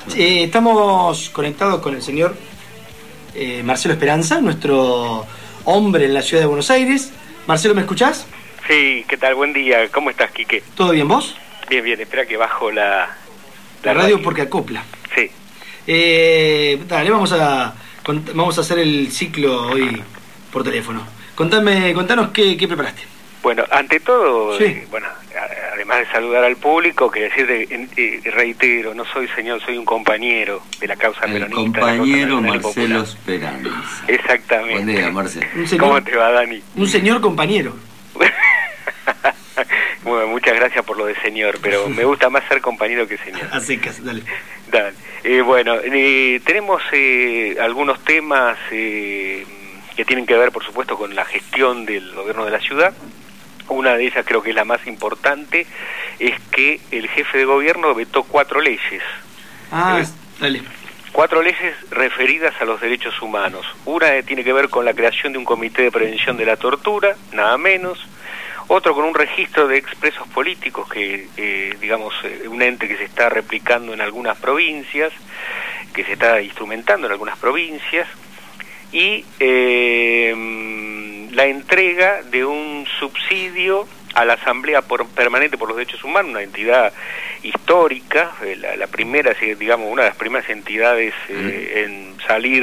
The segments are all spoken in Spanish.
Estamos conectados con el señor Marcelo Esperanza, nuestro hombre en la ciudad de Buenos Aires. Marcelo, ¿me escuchás? Sí, ¿qué tal? Buen día. ¿Cómo estás, Quique? ¿Todo bien, vos? Bien, bien. Espera que bajo la radio porque acopla. Sí. Dale, vamos a hacer el ciclo hoy por teléfono. Contanos qué preparaste. Bueno, ante todo, sí. Además de saludar al público, que decirte, reitero, no soy señor, soy un compañero de la causa peronista. El compañero Marcelo Esperanza. Exactamente. Buen día, Marcelo. ¿Cómo te va, Dani? Un señor compañero. Bueno, muchas gracias por lo de señor, pero me gusta más ser compañero que señor. A secas, dale. Dale. Tenemos algunos temas que tienen que ver, por supuesto, con la gestión del gobierno de la ciudad. Una de ellas, creo que es la más importante, es que el jefe de gobierno vetó 4 leyes. Dale. 4 leyes referidas a los derechos humanos. Una tiene que ver con la creación de un comité de prevención de la tortura, nada menos. Otro con un registro de expresos políticos, que un ente que se está replicando en algunas provincias, que se está instrumentando en algunas provincias. Y la entrega de un subsidio a la Asamblea Permanente por los Derechos Humanos, una entidad histórica, la primera, una de las primeras entidades en salir,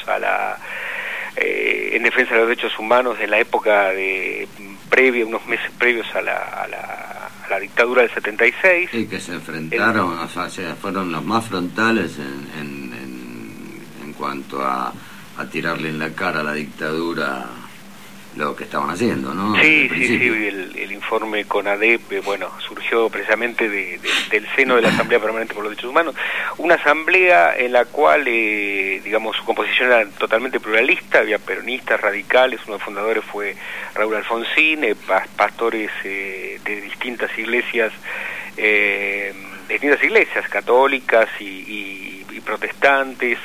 en defensa de los derechos humanos en la época unos meses previos a la dictadura del 76. Sí, que se enfrentaron, fueron los más frontales en cuanto a tirarle en la cara a la dictadura lo que estaban haciendo, ¿no? Sí, el informe CONADEP, surgió precisamente del seno de la Asamblea Permanente por los Derechos Humanos, una asamblea en la cual, su composición era totalmente pluralista, había peronistas, radicales, uno de los fundadores fue Raúl Alfonsín, pastores de distintas iglesias, católicas y protestantes,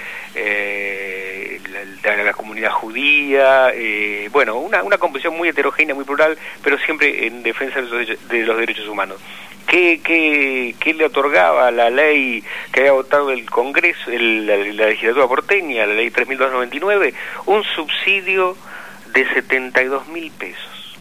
la comunidad judía, una composición muy heterogénea, muy plural, pero siempre en defensa de los derechos humanos. ¿Qué le otorgaba la ley que había votado el Congreso, la legislatura porteña, la ley 3.299? Un subsidio de 72.000 pesos.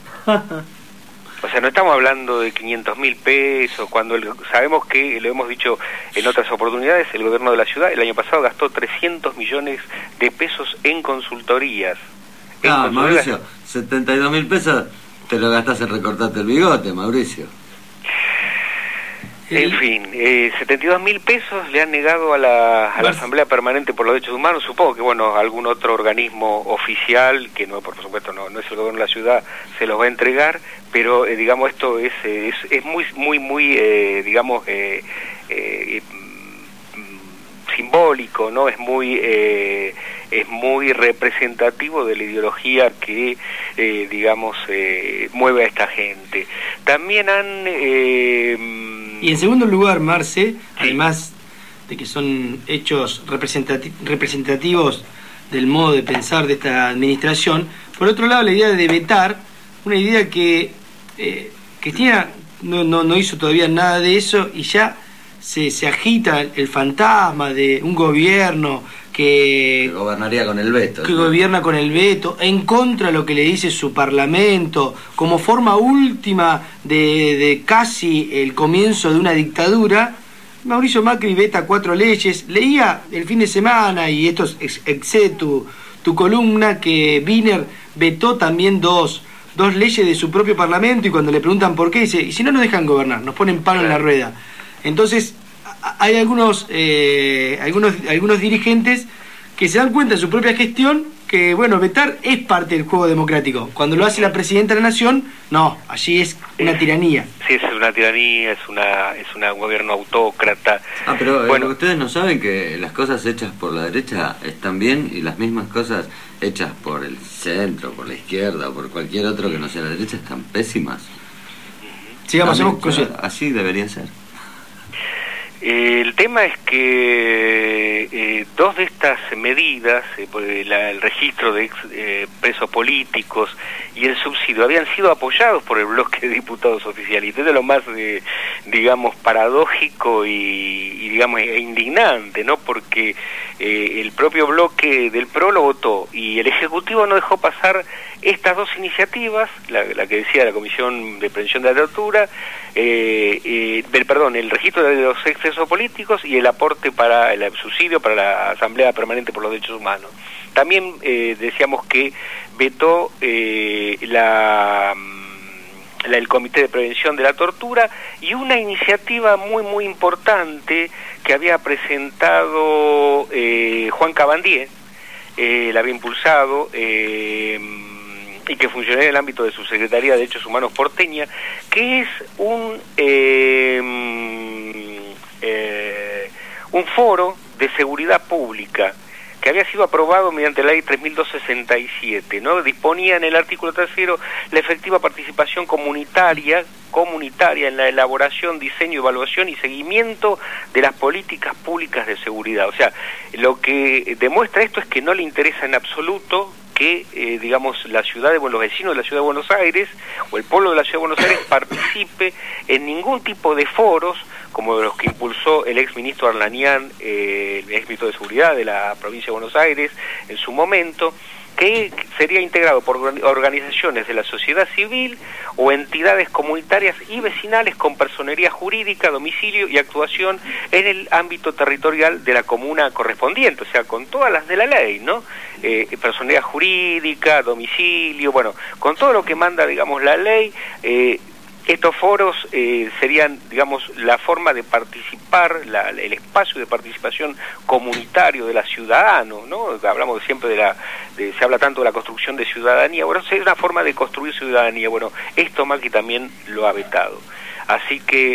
O sea, no estamos hablando de 500.000 pesos, cuando sabemos que, lo hemos dicho en otras oportunidades, el gobierno de la ciudad el año pasado gastó 300 millones de pesos en consultorías. Mauricio, 72.000 pesos te lo gastás en recortarte el bigote, Mauricio. En fin, 72.000 pesos le han negado a la Asamblea Permanente por los Derechos Humanos. Supongo que, algún otro organismo oficial, que no, por supuesto no es el gobierno de la ciudad, se los va a entregar, pero, esto es muy simbólico, ¿no? Es muy representativo de la ideología que, mueve a esta gente. También han... Y en segundo lugar, Marce, además de que son hechos representativos del modo de pensar de esta administración, por otro lado, la idea de vetar, una idea que Cristina no hizo todavía nada de eso, y ya se agita el fantasma de un gobierno que gobernaría con el veto. Que gobierna con el veto, en contra de lo que le dice su parlamento, como forma última de casi el comienzo de una dictadura. Mauricio Macri veta 4 leyes. Leía el fin de semana, y esto excede tu columna, que Wiener vetó también dos leyes de su propio parlamento, y cuando le preguntan por qué, dice, y si no nos dejan gobernar, nos ponen palo en la rueda. Entonces, hay algunos dirigentes que se dan cuenta de su propia gestión que, vetar es parte del juego democrático. Cuando lo hace la presidenta de la Nación, no, allí es una tiranía. Sí, es una tiranía, es un gobierno autócrata. Pero ustedes no saben que las cosas hechas por la derecha están bien, y las mismas cosas hechas por el centro, por la izquierda o por cualquier otro que no sea la derecha están pésimas. Sigamos, así debería ser. El tema es que dos de estas medidas, el registro de presos políticos y el subsidio habían sido apoyados por el bloque de diputados oficialistas. Es lo más, digamos, paradójico y digamos, indignante, ¿no? Porque el propio bloque del PRO lo votó y el Ejecutivo no dejó pasar estas dos iniciativas, la que decía la Comisión de Prevención de la Tortura, el registro de los excesos políticos y el aporte para el subsidio para la Asamblea Permanente por los Derechos Humanos. También decíamos que vetó el Comité de Prevención de la Tortura y una iniciativa muy importante que había presentado Juan Cabandier, la había impulsado, y que funcionaría en el ámbito de su Secretaría de Derechos Humanos porteña, que es un foro de seguridad pública que había sido aprobado mediante la ley 3267, ¿no? Disponía en el artículo 3º la efectiva participación comunitaria en la elaboración, diseño, evaluación y seguimiento de las políticas públicas de seguridad. O sea, lo que demuestra esto es que no le interesa en absoluto que, digamos, los vecinos de la Ciudad de Buenos Aires o el pueblo de la Ciudad de Buenos Aires participe en ningún tipo de foros como los que impulsó el exministro Arlanián, el exministro de Seguridad de la provincia de Buenos Aires en su momento, que sería integrado por organizaciones de la sociedad civil o entidades comunitarias y vecinales con personería jurídica, domicilio y actuación en el ámbito territorial de la comuna correspondiente, o sea, con todas las de la ley, ¿no? Personería jurídica, domicilio, bueno, con todo lo que manda, digamos, la ley. Estos foros serían, digamos, la forma de participar, el espacio de participación comunitario de la ciudadano, ¿no? Hablamos siempre se habla tanto de la construcción de ciudadanía. Bueno, es una forma de construir ciudadanía. Bueno, esto Macri también lo ha vetado. Así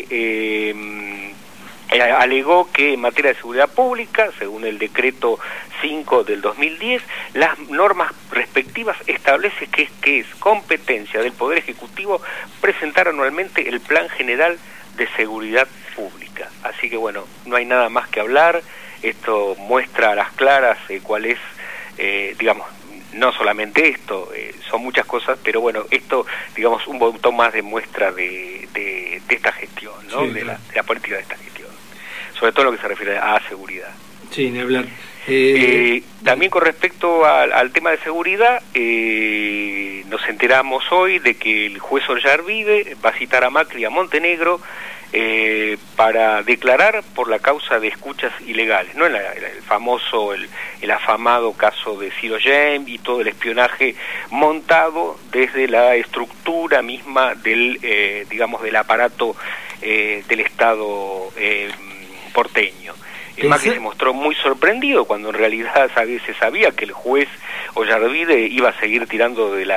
que alegó que en materia de seguridad pública, según el decreto 5 del 2010, las normas respectivas establece que es competencia del Poder Ejecutivo presentar anualmente el Plan General de Seguridad Pública. Así que bueno, no hay nada más que hablar. Esto muestra a las claras cuál es, digamos, no solamente esto, son muchas cosas, pero bueno, esto, digamos, un botón más de muestra de esta gestión, ¿no? Sí, de la política de esta gestión, sobre todo en lo que se refiere a seguridad. Sí, ni hablar. También con respecto al tema de seguridad, nos enteramos hoy de que el juez Ollarvide va a citar a Macri a Montenegro para declarar por la causa de escuchas ilegales, ¿no? El famoso, el afamado caso de Ciro James y todo el espionaje montado desde la estructura misma del, digamos, del aparato del Estado porteño. Macri se mostró muy sorprendido cuando en realidad se sabía que el juez Ollarvide iba a seguir tirando del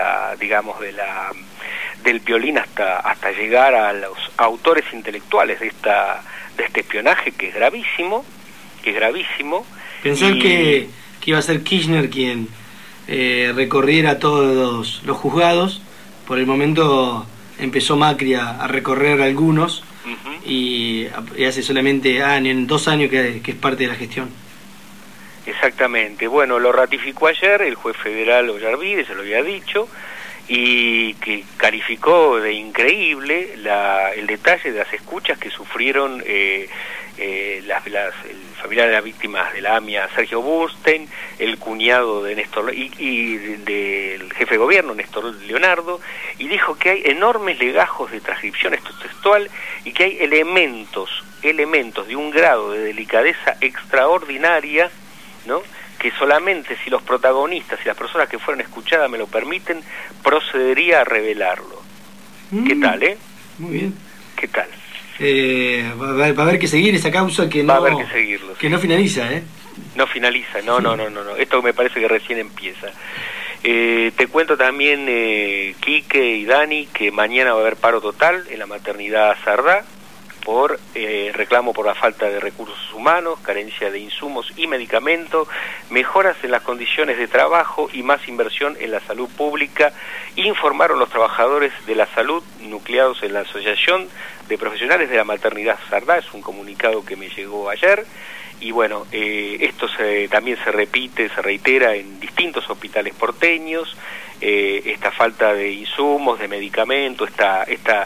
violín hasta llegar a los autores intelectuales de este espionaje, que es gravísimo. Pensar que iba a ser Kirchner quien recorriera todos los juzgados. Por el momento empezó Macri a recorrer algunos. Y hace solamente en 2 años que es parte de la gestión. Exactamente. Bueno, lo ratificó ayer el juez federal Ollarvide, se lo había dicho, y que calificó de increíble el detalle de las escuchas que sufrieron el familiar de las víctimas de la AMIA, Sergio Burstein, el cuñado de Néstor y del jefe de gobierno, Néstor Leonardo, y dijo que hay enormes legajos de transcripción, esto es textual, y que hay elementos de un grado de delicadeza extraordinaria, ¿no?, que solamente si los protagonistas y las personas que fueron escuchadas me lo permiten, procedería a revelarlo. ¿Qué tal, Muy bien. ¿Qué tal? Va a haber que seguir esa causa que no, va a haber que seguirlo, que no finaliza, No finaliza, no. Esto me parece que recién empieza. Te cuento también, Quique y Dani, que mañana va a haber paro total en la maternidad Sardá por reclamo por la falta de recursos humanos, carencia de insumos y medicamentos, mejoras en las condiciones de trabajo y más inversión en la salud pública, informaron los trabajadores de la salud nucleados en la Asociación de Profesionales de la Maternidad Sardá. Es un comunicado que me llegó ayer. Y bueno, esto también se repite, se reitera en distintos hospitales porteños, esta falta de insumos, de medicamentos, esta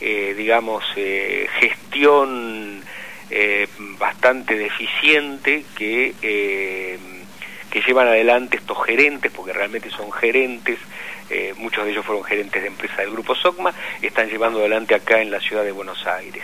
gestión bastante deficiente que llevan adelante estos gerentes, porque realmente son gerentes, muchos de ellos fueron gerentes de empresas del Grupo SOCMA, están llevando adelante acá en la ciudad de Buenos Aires.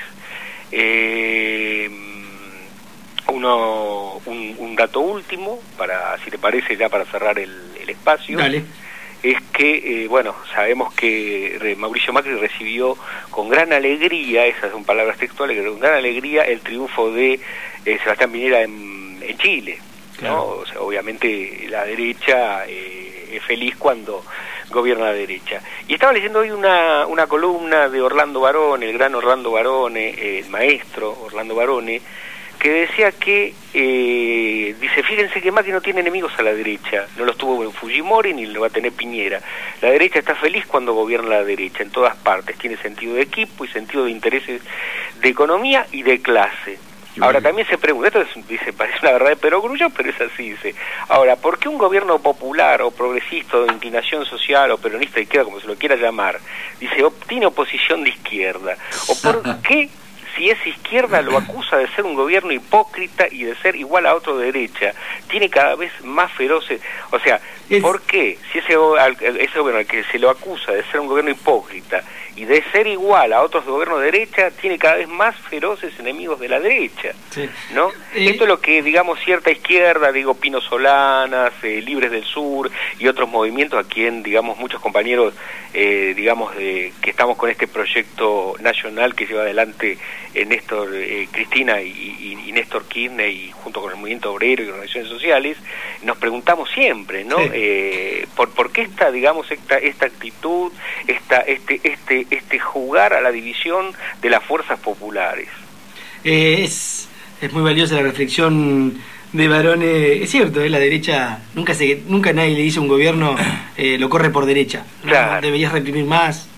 Un dato último, si te parece, ya para cerrar el espacio. Dale. Es que, sabemos que Mauricio Macri recibió con gran alegría, esas son palabras textuales, con gran alegría el triunfo de Sebastián Piñera en Chile, claro. ¿No? O sea, obviamente la derecha es feliz cuando gobierna la derecha. Y estaba leyendo hoy una columna de Orlando Barone, el gran Orlando Barone, el maestro Orlando Barone, que decía que, dice, fíjense que Macri no tiene enemigos a la derecha, no los tuvo en Fujimori ni lo va a tener Piñera. La derecha está feliz cuando gobierna la derecha, en todas partes, tiene sentido de equipo y sentido de intereses de economía y de clase. Ahora también se pregunta, esto dice, parece una verdad de perogrullo, pero es así, dice. Ahora, ¿por qué un gobierno popular o progresista o de inclinación social o peronista de izquierda, como se lo quiera llamar, dice, tiene oposición de izquierda? ¿O por qué, si es izquierda, lo acusa de ser un gobierno hipócrita y de ser igual a otro de derecha? Tiene cada vez más feroces, o sea, ¿por qué? Si ese gobierno al que se lo acusa de ser un gobierno hipócrita y de ser igual a otros gobiernos de derecha, tiene cada vez más feroces enemigos de la derecha, sí. ¿No? Esto es lo que, digamos, cierta izquierda, Pino Solanas, Libres del Sur y otros movimientos a quien, digamos, muchos compañeros, que estamos con este proyecto nacional que lleva adelante Néstor, Cristina y Néstor Kirchner, y junto con el movimiento obrero y organizaciones sociales, nos preguntamos siempre, ¿no? Sí. ¿Por qué esta actitud, este jugar a la división de las fuerzas populares? Es muy valiosa la reflexión de Barone. Es cierto, la derecha nunca nadie le dice a un gobierno lo corre por derecha, ¿no? Claro. Deberías reprimir más.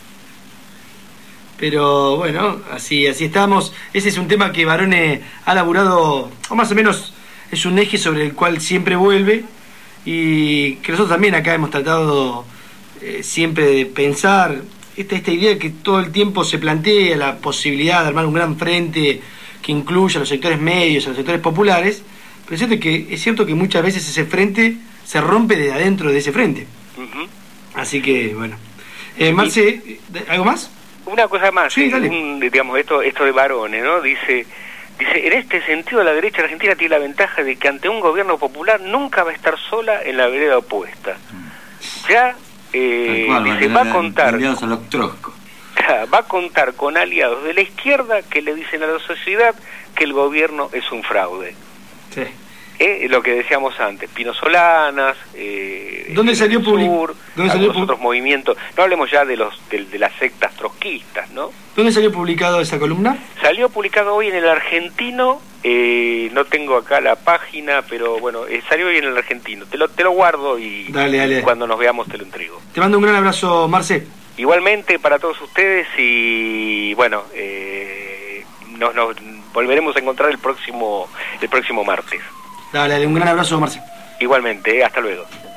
Pero bueno, así estamos. Ese es un tema que Barone ha laburado, o más o menos es un eje sobre el cual siempre vuelve, y que nosotros también acá hemos tratado siempre de pensar esta idea que todo el tiempo se plantea, la posibilidad de armar un gran frente que incluya a los sectores medios, a los sectores populares, pero es cierto que muchas veces ese frente se rompe de adentro de ese frente. Uh-huh. Así que, bueno. Marce, ¿algo más? Una cosa más, sí, esto de Barone, ¿no? Dice, en este sentido la derecha argentina tiene la ventaja de que ante un gobierno popular nunca va a estar sola en la vereda opuesta. Ya va a contar aliados a los troscos. Va a contar con aliados de la izquierda que le dicen a la sociedad que el gobierno es un fraude. Sí. Lo que decíamos antes, Pino Solanas, ¿dónde salió otros movimientos? No hablemos ya de las sectas trotskistas, ¿no? ¿Dónde salió publicado esa columna? Salió publicado hoy en El Argentino. No tengo acá la página, pero bueno, salió hoy en El Argentino. Te lo guardo y dale. Cuando nos veamos te lo entrego. Te mando un gran abrazo, Marce. Igualmente para todos ustedes, y bueno, nos volveremos a encontrar el próximo martes. Dale, un gran abrazo, Marce. Igualmente, hasta luego.